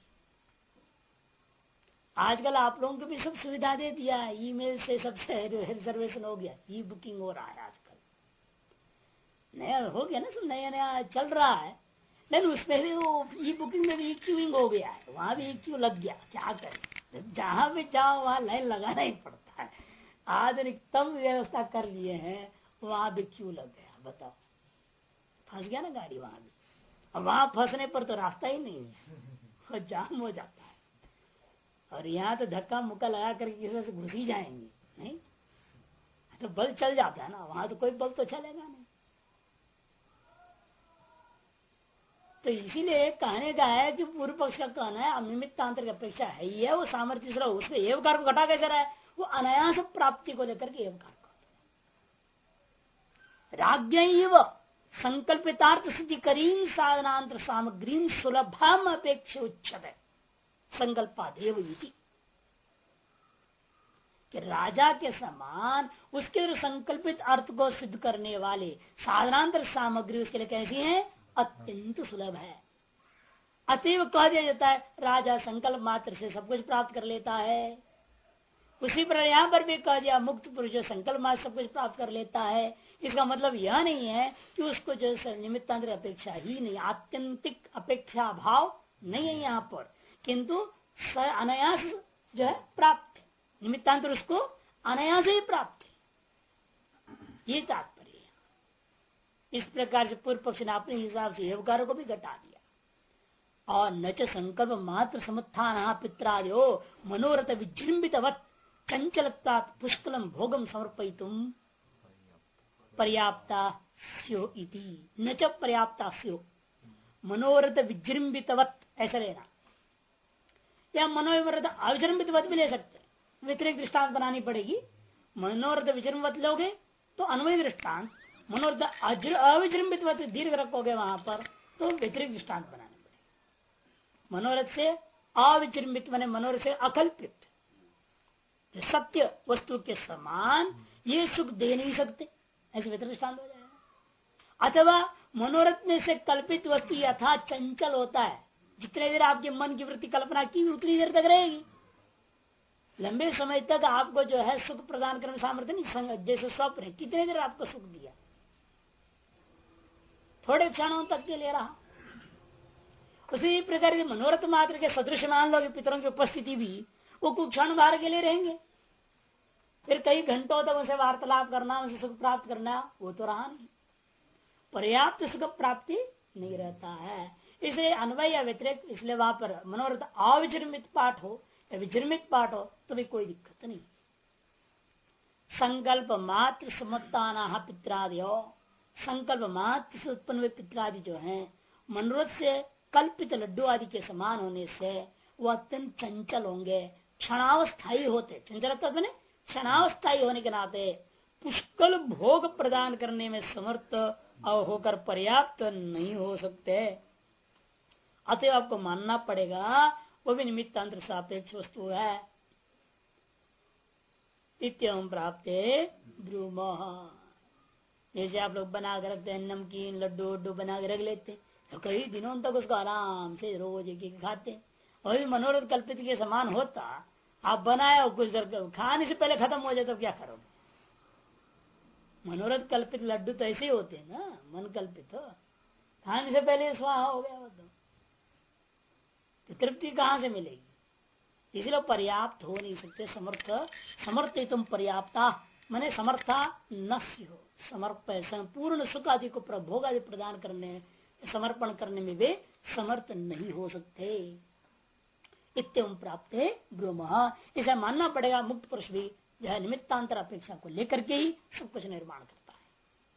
आजकल आप लोगों को भी सब सुविधा दे दिया है, ईमेल से सबसे रिजर्वेशन हो गया, ई बुकिंग हो रहा है आजकल, नया हो गया ना, सब नया नया चल रहा है। लेकिन उसमें भी वो ई बुकिंग में भी क्यूइंग हो गया है, वहां भी क्यू लग गया, क्या करें, जहां भी जाओ वहां लाइन लगाना ही पड़ता है। आधुनिकतम व्यवस्था कर लिए हैं, वहां भी क्यू लग गया, बताओ फंस गया ना गाड़ी वहां भी। अब वहां फंसने पर तो रास्ता ही नहीं है, जाम हो जाता है। और यहाँ तो धक्का मुक्का लगा करके किसी से घुस ही जाएंगे, नहीं तो बल चल जाता है ना, वहां तो कोई बल तो चलेगा नहीं। तो इसीलिए कहने का है कि पूर्व पक्ष का कहना है अनिमित्तांतर की अपेक्षा है ही है, वो सामर्थ्य से उसको एवकार को घटा कैसे रहा है, वो अनायास प्राप्ति को लेकर के एवकार को राज्य संकल्पितार्थ सिद्धि करीन साधनांतर सामग्री सुलभम अपेक्षा उच्चते संकल्पादेव इति, कि राजा के समान उसके संकल्पित अर्थ को सिद्ध करने वाले साधनांतर सामग्री उसके लिए कैसी है, अत्यंत सुलभ है। अतएव कह दिया जाता है राजा संकल्प मात्र से सब कुछ प्राप्त कर लेता है। उसी पर यहाँ पर भी कह दिया मुक्त पुरुष जो संकल्प मात्र सब कुछ प्राप्त कर लेता है, इसका मतलब यह नहीं है कि उसको जो निमित्तांतर अपेक्षा ही नहीं, आत्यंतिक अपेक्षा भाव नहीं है यहाँ पर, किंतु अनायास जो है प्राप्त है, निमित्तांतर उसको अनायास ही प्राप्त है, ये तात्पर्य है। इस प्रकार से पूर्व पक्ष ने अपने हिसाब से एवकारों को भी घटा दिया। और न च संकल्प मात्र समुत्थान पित्रादयो मनोरथ विजृंभितवत् चंचलता पुष्कलम भोगम समर्पयितुम पर्याप्ता स्यो इति। न च पर्याप्ता स्यो मनोरथ विजृंभितवत् ऐसा लेना, या मनोरथ अविजृंभितवत् भी ले सकते, व्यतिरिक्त दृष्टांत बनानी पड़ेगी। मनोरथ विजृंभित लोगे तो अन्वय दृष्टांत, मनोरथ अविजृंभितवत् दीर्घ रखोगे वहां पर तो व्यतिरिक्त दृष्टांत बनाने पड़ेगी। मनोरथ से अविजृंभित माने मनोरथ से अकल्पित, जो सत्य वस्तु के समान ये सुख दे नहीं सकते, ऐसे व्यतिरिक्त दृष्टांत हो जाएगा। अथवा मनोरथ में से कल्पित वस्तु यथा चंचल होता है, जितने देर आपके मन की वृत्ति कल्पना की उतनी देर तक रहेगी, लंबे समय तक आपको जो है सुख प्रदान करने सामर्थ्य नहीं। जैसे स्वप्न है, कितने देर आपको सुख दिया, थोड़े क्षणों तक के ले रहा। उसी प्रकार के मनोरथ मात्र के सदृश मान लो पितरों की उपस्थिति भी वो कुछ क्षण बाहर के लिए रहेंगे, फिर कई घंटों तक उसे वार्तालाप करना, उसे सुख प्राप्त करना, वो तो रहा नहीं, पर्याप्त सुख प्राप्ति नहीं रहता है। इसलिए अन्वय या व्यतिरिक्त, इसलिए वहां पर मनोरथ अविजृंभित पाठ हो या विजृंभित पाठ हो तो भी कोई दिक्कत नहीं। संकल्प मात्र समुत्थान पित्रादयो, संकल्प मात्र से उत्पन्न हुए पित्रादि जो है मनोरथ से कल्पित लड्डू आदि के समान होने से वह अत्यंत चंचल होंगे, क्षणावस्थायी होते, चंचलता मैंने क्षणावस्थायी होने के नाते पुष्कल भोग प्रदान करने में समर्थ और होकर पर्याप्त नहीं हो सकते। अतः आपको मानना पड़ेगा वो भी निमित्तांतर सापेक्ष वस्तु है। इत्यम प्राप्ते ब्रूमः, जैसे आप लोग बना के रखते हैं नमकीन लड्डू वड्डू बना के रख लेते तो कई दिनों तक उसको आराम से रोज एक खाते, वही मनोरथ कल्पित के समान होता, आप बनाए और कुछ देर खाने से पहले खत्म हो जाए तो क्या करोगे। मनोरथ कल्पित लड्डू तो ऐसे ही होते हैं ना, मन कल्पित हो, खाने से पहले स्वाहा हो गया वो तो तृप्ति कहां से मिलेगी। इसलिए पर्याप्त हो नहीं सकते, समर्थ तुम पर्याप्ता माने समर्था न हो, पूर्ण सुख आदि को प्रभोग आदि प्रदान करने समर्पण करने में वे समर्थ नहीं हो सकते। इत्यम प्राप्त ब्रह्म, इसे मानना पड़ेगा मुक्त पुरुष भी जो है निमित्तांतर अपेक्षा को लेकर के ही सब कुछ निर्माण करता है।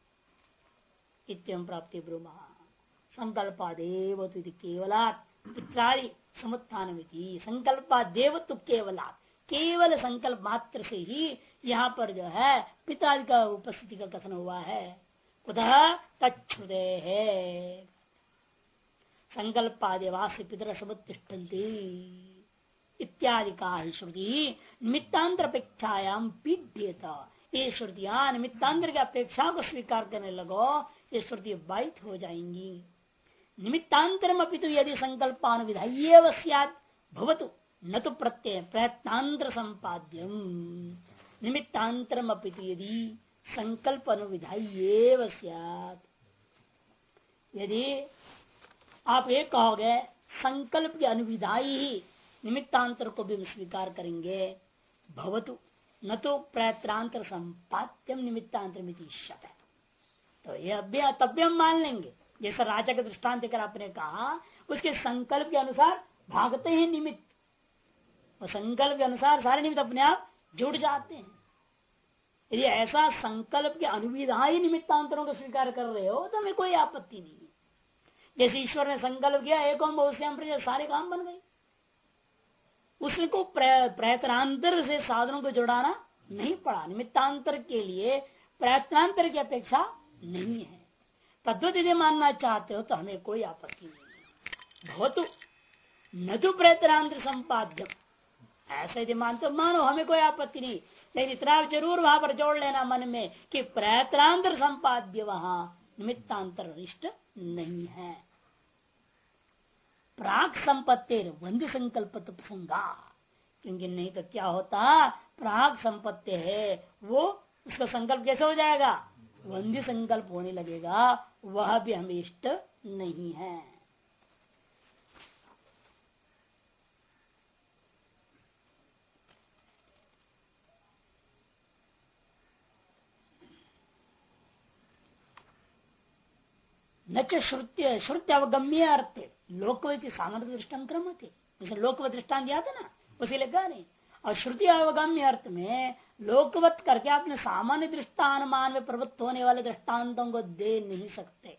इत्यम प्राप्ति ब्रह्म संकल्पादेव केवलात् पित्रादि समुत्थान, संकल्पादेव तो केवलात्, केवल संकल्प मात्र से ही यहाँ पर जो है पितादि का उपस्थिति का कथन हुआ है। कुतः तच्छ्रुते है संकल्पादेवास्य पितर समुत्तिष्ठन्ति इत्यादि का ही श्रुति निमित्तांतर अपेक्षायाम पीड्यता, ये श्रुतियां निमित्तांतर की अपेक्षा को स्वीकार करने लगो, ये श्रुति बाधित हो जाएंगी। निमित्तांतरम अपितु यदि संकल्पानुविधायेव स्यात् भवतु न तो प्रत्यय प्रयत्नांतर संपाद्यम, निमित्तांतरम अपितु यदि संकल्प अनुविधायेव स्यात्, यदि आप ये कहोगे संकल्प की अनुविधाई ही निमित्तांतर को भी स्वीकार करेंगे, भवतु न तो प्रयत्रांतर संपाद्यम निमित्तांतर मिति शत है, तो यह तब भी हम मान लेंगे। जैसा राजा के दृष्टांत देकर आपने कहा उसके संकल्प के अनुसार भागते हैं निमित्त, और संकल्प के अनुसार सारे निमित्त अपने आप जुड़ जाते हैं। यदि ऐसा संकल्प के अनुविधा ही निमित्तांतरों को स्वीकार कर रहे हो तो हमें कोई आपत्ति नहीं है। जैसे ईश्वर ने संकल्प किया एक और बहुत सारे काम बन गए, उसको प्रयत्नांतर से साधनों को जुड़ाना नहीं पड़ा, निमित्तांतर के लिए प्रयत्नांतर की अपेक्षा नहीं है। तद्वत यदि मानना चाहते हो तो हमें कोई आपत्ति नहीं है। भवतु न तो प्रयत्नांतर संपाद्यम, ऐसा यदि मानते हो मानो, हमें कोई आपत्ति नहीं, लेकिन इतना जरूर वहां पर जोड़ लेना मन में कि प्रयत्नांतर संपाद्य वहां निमित्तांतर इष्ट नहीं है। प्राक संपत्तिर वंद्य संकल्प प्रसंगा, क्योंकि नहीं तो क्या होता, प्राग संपत्ति है वो, उसका संकल्प कैसे हो जाएगा, वंद्य संकल्प होने लगेगा, वह भी हमें इष्ट नहीं है। न श्रुति अवगम्य अर्थ लोकवती सामर्थ्य दृष्टान क्रम थे, जैसे लोकवत दृष्टान दिया था ना, उसी लगा नहीं। और श्रुति अवगम्य अर्थ में लोकवत करके आपने सामान्य दृष्टानुमान में प्रवृत्त होने वाले दृष्टांतों को दे नहीं सकते।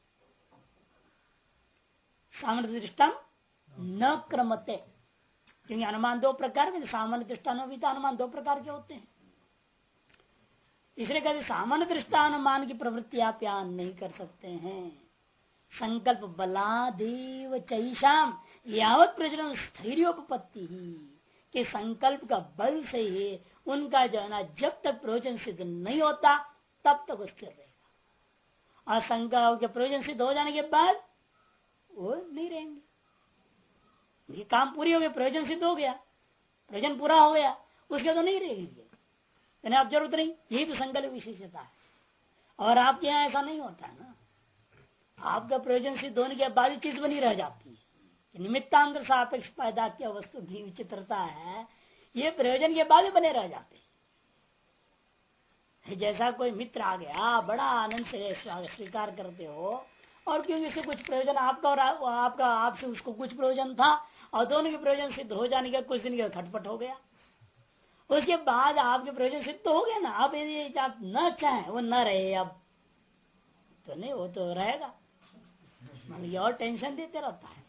सामान्य दृष्टान न क्रमते, क्योंकि अनुमान दो प्रकार के, सामान्य दृष्टान भी तो अनुमान दो प्रकार के होते हैं। इसलिए कहते सामान्य दृष्टानुमान की प्रवृत्ति आप यहां नहीं कर सकते हैं। संकल्प बलादेव चैषाम यावत प्रयोजन स्थैर्योपत्ति ही, कि संकल्प का बल से ही उनका जो है ना, जब तक प्रयोजन सिद्ध नहीं होता तब तक स्थिर रहेगा, और संकल्प के प्रयोजन सिद्ध हो जाने के बाद वो नहीं रहेंगे। ये काम पूरी हो गई, प्रयोजन सिद्ध हो गया, प्रयोजन पूरा हो गया, उसके तो नहीं रहेंगे, अब जरूरत नहीं। यही तो संकल्प विशेषता है। और आपके यहाँ ऐसा नहीं होता है ना, आपका प्रयोजन सिद्ध होने के बाद चीज बनी रह जाती है। निमित्तांतर सापेक्ष पैदा किया वस्तु की विचित्रता है, ये प्रयोजन के बाद बने रह जाते हैं। जैसा कोई मित्र आ गया, बड़ा आनंद से स्वीकार करते हो, और क्योंकि इससे कुछ प्रयोजन आपका और आपका आपसे उसको कुछ प्रयोजन था, और दोनों के प्रयोजन सिद्ध हो जाने का कुछ दिन के खटपट हो गया, उसके बाद आपके प्रयोजन सिद्ध तो हो गया ना। अब यदि आप न चाहें वो न रहे, अब तो नहीं, वो तो रहेगा, और टेंशन देते रहता है।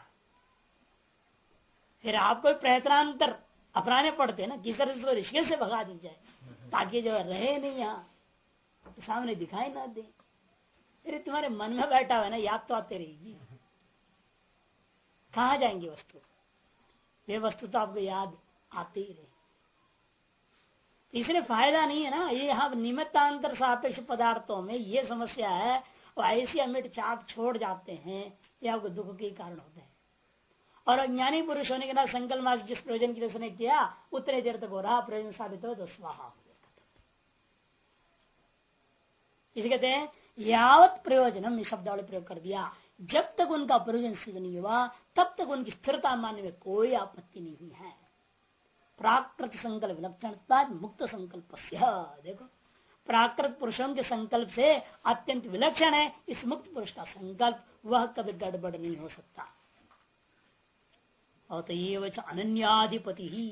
फिर आपको प्रयत्नांतर अपनाने पड़ते ना, किस तरह से रिश्ते से भगा दी जाए ताकि जो रहे नहीं, यहाँ तो सामने दिखाई ना दे। फिर तुम्हारे मन में बैठा हुआ ना, याद तो आते रहेगी, कहाँ जाएंगी वस्तु, वे वस्तु तो आपको याद आते ही रहे। इसलिए फायदा नहीं है ना। ये यहाँ निमित्तांतर सापेक्ष पदार्थों में ये समस्या है, और ऐसी अमिट चाप छोड़ जाते हैं, ये आपको दुख के कारण होते हैं। और अज्ञानी पुरुष होने के ना संकल्प जिस प्रयोजन के लिए उसने किया उतने देर तक हो रहा, प्रयोजन साबित हो तो स्वाहा। इसे कहते हैं यावत प्रयोजनम, शब्द वाले प्रयोग कर दिया, जब तक उनका प्रयोजन सिद्ध नहीं हुआ तब तक उनकी स्थिरता मानने में कोई आपत्ति नहीं है। प्राकृत संकल्प विलक्षणता मुक्त संकल्प, देखो प्राकृत पुरुषों के संकल्प से अत्यंत विलक्षण है इस मुक्त पुरुष का संकल्प, वह कभी गड़बड़ नहीं हो सकता। अतएव च अनन्याधिपति ही,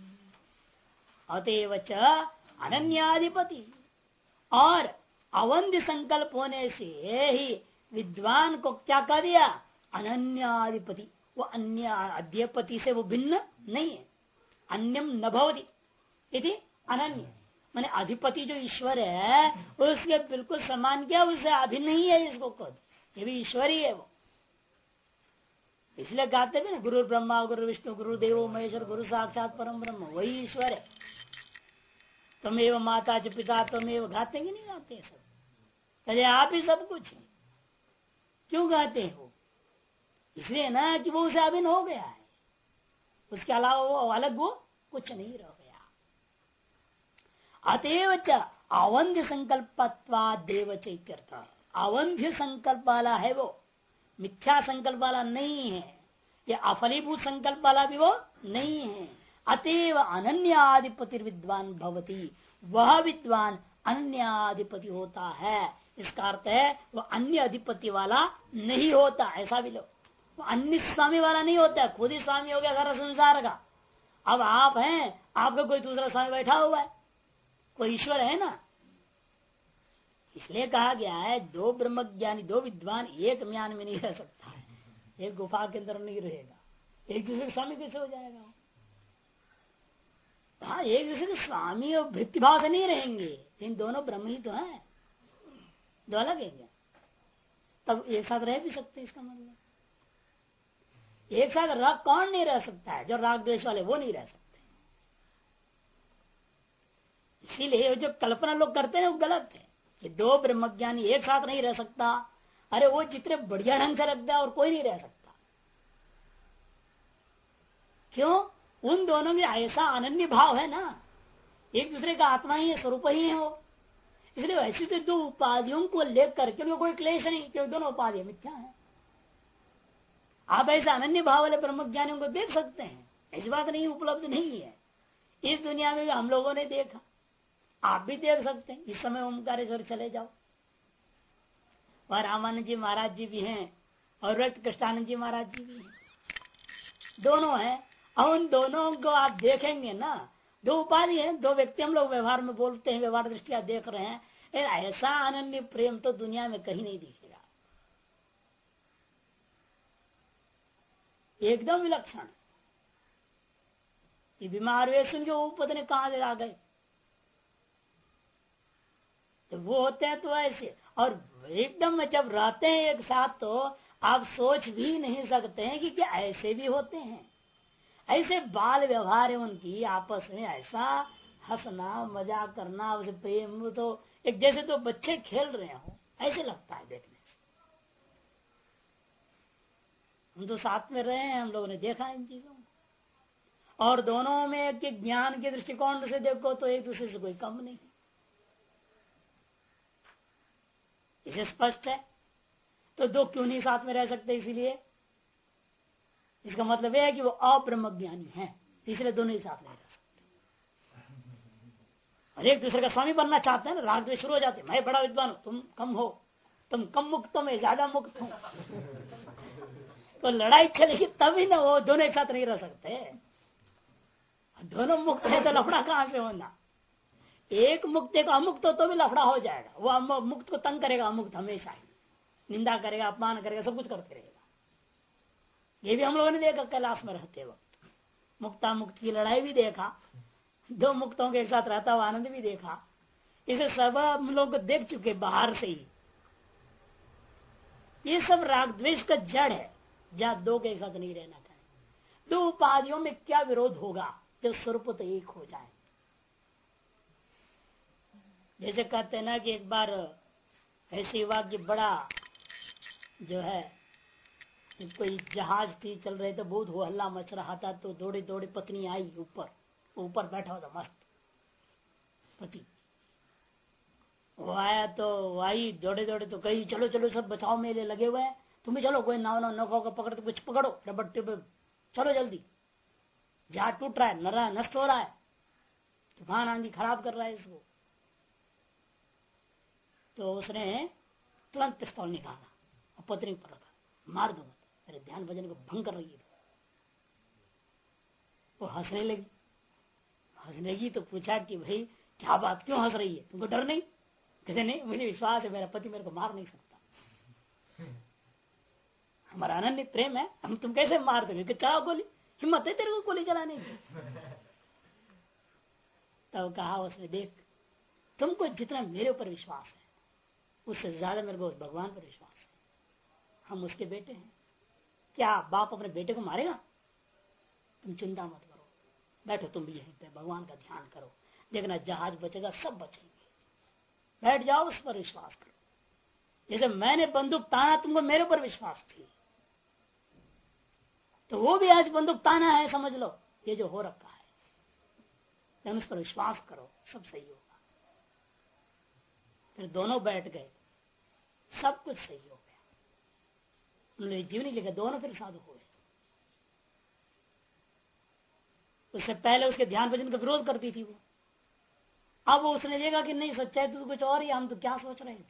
अतएव च अनन्याधिपति, और अवंध्य संकल्प होने से ही विद्वान को क्या कर दिया, अनन्याधिपति। वो अन्य अध्यपति से वो भिन्न नहीं है, अन्यम न भवति इति अनन्य, माने अधिपति जो ईश्वर है उसके बिल्कुल समान, क्या उससे अभिन्न ही है, इसको कद ये भी ईश्वर ही है वो। इसलिए गाते भी ना, गुरु ब्रह्मा गुरु विष्णु गुरु देवो महेश्वर गुरु साक्षात परम ब्रह्म, वही ईश्वर है। तुमेव माता च पिता तुमेव, गाते कि नहीं गाते सब, कहे आप ही सब कुछ है। क्यों गाते हो, इसलिए ना कि वो उसे अभिन्न हो गया है, उसके अलावा वो अलग वो कुछ नहीं रह गया। अतएव च अवंध्य संकल्पत्वा देव चैत्यर्थ, अवंध्य संकल्प वाला है वो, मिथ्या संकल्प वाला नहीं है, या अफलीभूत संकल्प वाला भी वो नहीं है। अतएव अनन्याधिपति विद्वान भवती, वह विद्वान अन्याधिपति होता है। इसका अर्थ है वह अन्य अधिपति वाला नहीं होता, ऐसा भी लो, वो अन्य स्वामी वाला नहीं होता, खुद ही स्वामी हो गया सारा संसार का। अब आप हैं, आपका कोई दूसरा स्वामी बैठा हुआ है, कोई ईश्वर है ना। इसलिए कहा गया है दो ब्रह्मज्ञानी दो विद्वान एक म्यान में नहीं रह सकता है, एक गुफा के अंदर नहीं रहेगा, एक दूसरे स्वामी कैसे हो जाएगा। हाँ, एक दूसरे के स्वामी और भृत्यभाव से नहीं रहेंगे, लेकिन दोनों ब्रह्म ही तो है, दो अलग है क्या, तब एक साथ रह भी सकते। इसका मतलब एक साथ राग कौन नहीं रह सकता है, जो राग द्वेष वाले वो नहीं रह सकते। इसीलिए जो कल्पना लोग करते हैं वो गलत है कि दो ब्रह्मज्ञानी एक साथ नहीं रह सकता। अरे वो जितने बढ़िया ढंग से रखता है और कोई नहीं रह सकता। क्यों, उन दोनों में ऐसा अनन्य भाव है ना, एक दूसरे का आत्मा ही है, स्वरूप ही है वो। इसलिए ऐसी तो दो उपाधियों को लेकर के उनको कोई क्लेश नहीं, क्योंकि दोनों उपाधि मिथ्या है। आप ऐसे अनन्य भाव वाले ब्रह्मज्ञानियों को देख सकते हैं, ऐसी बात नहीं उपलब्ध नहीं है। इस दुनिया में भी हम लोगों ने देखा, आप भी देख सकते हैं। इस समय ओमकारेश्वर चले जाओ, वह रामानंद जी महाराज जी भी हैं और व्यक्त कृष्णानंद जी महाराज जी भी हैं, दोनों हैं। और उन दोनों को आप देखेंगे ना, दो उपाधि है, दो व्यक्ति हम लोग व्यवहार में बोलते हैं, व्यवहार दृष्टिया देख रहे हैं, ऐसा अनन्य प्रेम तो दुनिया में कहीं नहीं दिखेगा, एकदम विलक्षण। ये बीमार वे सुन के वो पता नहीं कहां से आ गए, तो वो होते हैं तो ऐसे। और एकदम जब रहते हैं एक साथ तो आप सोच भी नहीं सकते हैं कि क्या ऐसे भी होते हैं। ऐसे बाल व्यवहार है उनकी आपस में, ऐसा हंसना मजाक करना, उसे प्रेम, तो एक जैसे तो बच्चे खेल रहे हो ऐसे लगता है देखने से। हम तो साथ में रहे हैं, हम लोगों ने देखा इन चीजों को। और दोनों में के ज्ञान के दृष्टिकोण से देखो तो एक दूसरे से कोई कम नहीं है, इसे स्पष्ट है। तो दो क्यों नहीं साथ में रह सकते, इसीलिए इसका मतलब यह है कि वो अब्रह्म ज्ञानी है, इसलिए दोनों ही साथ नहीं रह सकते। और एक दूसरे का स्वामी बनना चाहते हैं ना, राग में शुरू हो जाते हैं, मैं बड़ा विद्वान हूं, तुम कम हो, तुम कम मुक्त हो, मैं ज्यादा मुक्त हूं। तो लड़ाई चलेगी तभी ना, वो दोनों एक साथ नहीं रह सकते। दोनों मुक्त है तो लफड़ा कहां से होना। एक मुक्त एक अमुक्त हो तो भी लफड़ा हो जाएगा, वो मुक्त को तंग करेगा, अमुक्त हमेशा ही निंदा करेगा, अपमान करेगा, सब कुछ करते रहेगा। ये भी हम लोगों ने देखा कैलाश में रहते वक्त, मुक्ता मुक्त की लड़ाई भी देखा, दो मुक्तों के एक साथ रहता हुआ आनंद भी देखा। इसे सब हम लोग देख चुके बाहर से ही। ये सब राग द्वेष का जड़ है, जहां दो के एक साथ नहीं रहना चाहिए। दो उपाधियों में क्या विरोध होगा जब स्वरूप तो एक हो जाए। जैसे कहते हैं ना कि एक बार ऐसी हुआ कि बड़ा जो है कोई जहाज थी, चल रहे थे, बहुत हो हल्ला मच रहा था, तो दौड़ी दौड़ी पत्नी आई ऊपर, ऊपर बैठा हुआ था मस्त पति, वो आया तो आई दौड़े दौड़े तो कही चलो चलो सब बचाओ मेले लगे हुए हैं, तुम्हें चलो कोई नाव ना नौका का पकड़, तो कुछ पकड़ो रबट्टे पे, चलो जल्दी, जहाज टूट रहा है, नरा नष्ट हो रहा है, तूफान आंधी खराब कर रहा है इसको। तो उसने तुरंत पिस्तौल निकाला और पत्नी पर रखा, मार दो मत, मेरे ध्यान भजन को भंग कर रही है। वो हंसने लगी, हंसने लगी तो पूछा कि भाई क्या बात, क्यों हंस रही है, तुमको डर नहीं? कहते नहीं, मुझे विश्वास है मेरा पति मेरे को मार नहीं सकता, हमारा अनन्य प्रेम है, हम तुम कैसे मार दोगे, चलाओ गोली, हिम्मत है तेरे को गोली चलाने की? तब कहा उसने, देख तुमको जितना मेरे ऊपर विश्वास है उससे ज्यादा मेरे को भगवान पर विश्वास है, हम उसके बेटे हैं, क्या बाप अपने बेटे को मारेगा? तुम चिंता मत करो, बैठो तुम भी यहीं पे भगवान का ध्यान करो, देखना जहाज बचेगा, सब बचेंगे, बैठ जाओ उस पर विश्वास करो। जैसे मैंने बंदूक ताना, तुमको मेरे ऊपर विश्वास थी, तो वो भी आज बंदूक ताना है, समझ लो ये जो हो रखा है, तुम उस पर विश्वास करो, सब सही होगा। फिर दोनों बैठ गए, सब कुछ सही हो गया, उन्होंने जीवनी लिखा, दोनों फिर साधु हुए। उससे पहले उसके ध्यान भजन का विरोध करती थी वो, अब वो उसने देखा कि नहीं सच्चाई तो कुछ और ही, हम तो क्या सोच रहे थे।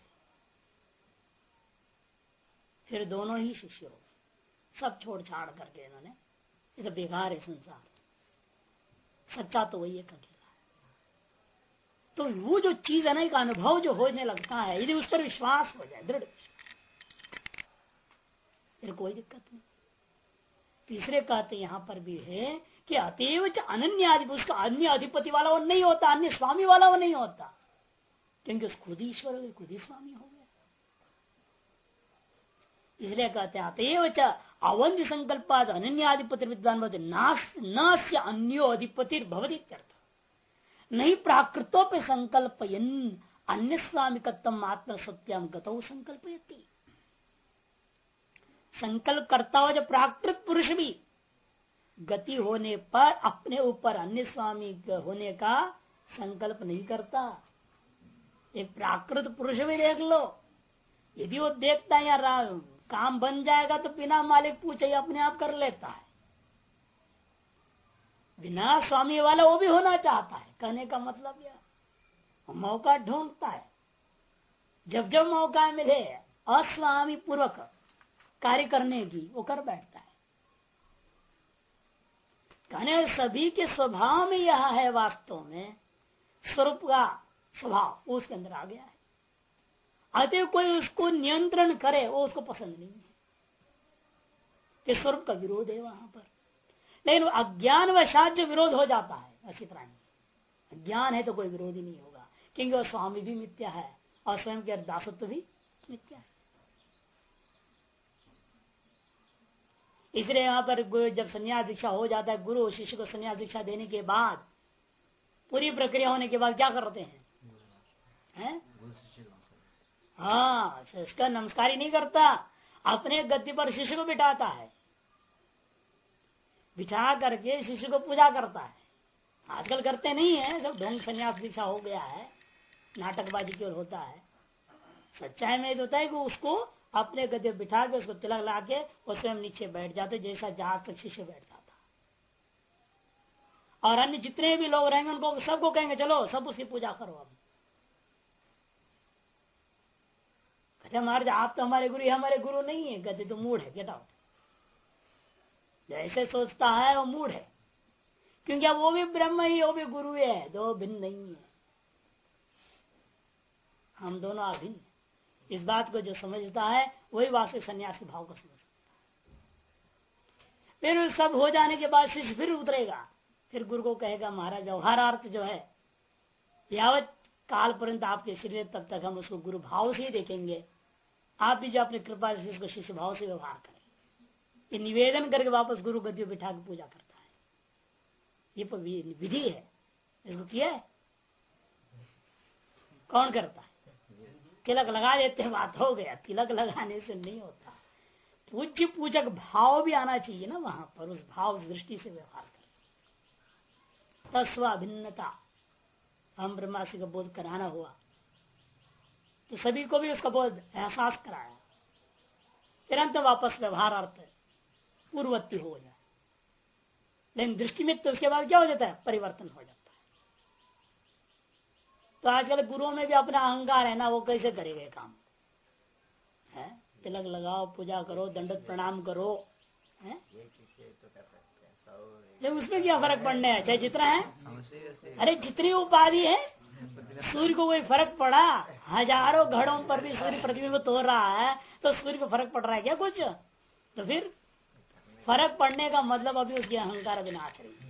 फिर दोनों ही शिष्य हो गए, सब छोड़ छाड़ करके इन्होंने, ये तो बेकार है संसार, सच्चा तो वही एक अकेला है। तो वो जो चीज है ना, एक अनुभव जो होने लगता है, यदि उस पर विश्वास हो जाए, दृढ़ विश्वास, फिर कोई दिक्कत नहीं। तीसरे कहते यहां पर भी है कि अतएव अनन्य आदि, उसका अन्य अधिपति वाला वो नहीं होता, अन्य स्वामी वाला वो नहीं होता, क्योंकि उस खुद ईश्वर खुद ही स्वामी हो गया। इसलिए कहते हैं अतएव अवंध संकल्पाद अनन्याधिपति विद्वान न से अन्यो अधिपति भवति, नहीं प्राकृतों संकल्पयन अन्य स्वामिकत्व आत्म सत्यम गतौ संकल्पयति। संकल्प करता हुआ जो प्राकृत पुरुष भी गति होने पर अपने ऊपर अन्य स्वामी होने का संकल्प नहीं करता। एक प्राकृत पुरुष भी देख लो, यदि वो देखता है यार काम बन जाएगा तो बिना मालिक पूछे अपने आप कर लेता है। बिना स्वामी वाला वो भी होना चाहता है। कहने का मतलब यह मौका ढूंढता है, जब जब मौका मिले अस्वामी पूर्वक कार्य करने की वो कर बैठता है। कहने सभी के स्वभाव में यह है, वास्तव में स्वरूप का स्वभाव उसके अंदर आ गया है। अतः कोई उसको नियंत्रण करे वो उसको पसंद नहीं है, कि स्वरूप का विरोध है वहां पर। लेकिन अज्ञान वशात जो विरोध हो जाता है, अच्छी तरह नहीं, ज्ञान है तो कोई विरोध ही नहीं होगा, क्योंकि वह स्वामी भी मिथ्या है और स्वयं के दासत्व भी मिथ्या है। इसलिए यहाँ पर जब संन्यास दीक्षा हो जाता है, गुरु शिष्य को संन्यास दीक्षा देने के बाद पूरी प्रक्रिया होने के बाद क्या करते हैं? हाँ, इसका नमस्कार ही नहीं करता, अपने गद्दी पर शिष्य को बिठाता है, बिठा करके शिष्य को पूजा करता है। आजकल करते नहीं है, सब ढोंग संन्यास दीक्षा हो गया है, नाटकबाजी केवल होता है। सच्चाई में होता है कि उसको अपने गद्दे बिठा के उसको तिलक ला के वो स्वयं नीचे बैठ जाते, जैसा जहां तक शिष्य बैठता था। और अन्य जितने भी लोग रहेंगे उनको सबको कहेंगे चलो सब उसकी पूजा करो। अब महाराज आप तो हमारे गुरु, हमारे गुरु नहीं है। कहते तो मूड है, गेट आउट। जैसे सोचता है वो मूड है, क्योंकि अब वो भी ब्रह्म ही वो भी गुरु है, दो भिन्न नहीं है, हम दोनों अभिन्न। इस बात को जो समझता है वही वास्तविक सन्यासी भाव को समझ सकता है। फिर सब हो जाने के बाद शिष्य फिर उतरेगा, फिर गुरु को कहेगा महाराज व्यवहारार्थ जो है यावत काल पर्यंत आपके शरीर तब तक हम उसको गुरु भाव से ही देखेंगे, आप भी जो अपनी कृपा से इसको शिष्य भाव से व्यवहार करें। ये निवेदन करके वापस गुरु गद्दी बिठा के पूजा करता है। ये विधि है, इसको किया है कौन करता है? तिलक लगा देते हैं, बात हो गया। तिलक लगाने से नहीं होता, पूज्य पूजक भाव भी आना चाहिए ना वहां पर, उस भाव दृष्टि से व्यवहार करें। तस्वा भिन्नता हम ब्रह्मासी का बोध कराना हुआ तो सभी को भी उसका बोध एहसास कराया, फिर अंत वापस व्यवहार अर्थ पूर्ववर्ती हो जाए। लेकिन दृष्टि में तो उसके बाद क्या हो जाता है? परिवर्तन हो जाता है। तो आजकल गुरुओं में भी अपना अहंकार है ना, वो कैसे करेगा काम है? तिलक लगाओ, पूजा करो, दंडवत प्रणाम करो, है? जब उसमें क्या फर्क पड़ने है? चाहे जितना है, अरे जितनी उपाधि है, सूर्य को कोई फर्क पड़ा? हजारों घड़ों पर भी सूर्य प्रतिबिंब तो रहा है, तो सूर्य को फर्क पड़ रहा है क्या कुछ? तो फिर फर्क पड़ने का मतलब अभी उसकी अहंकार विनाश रही।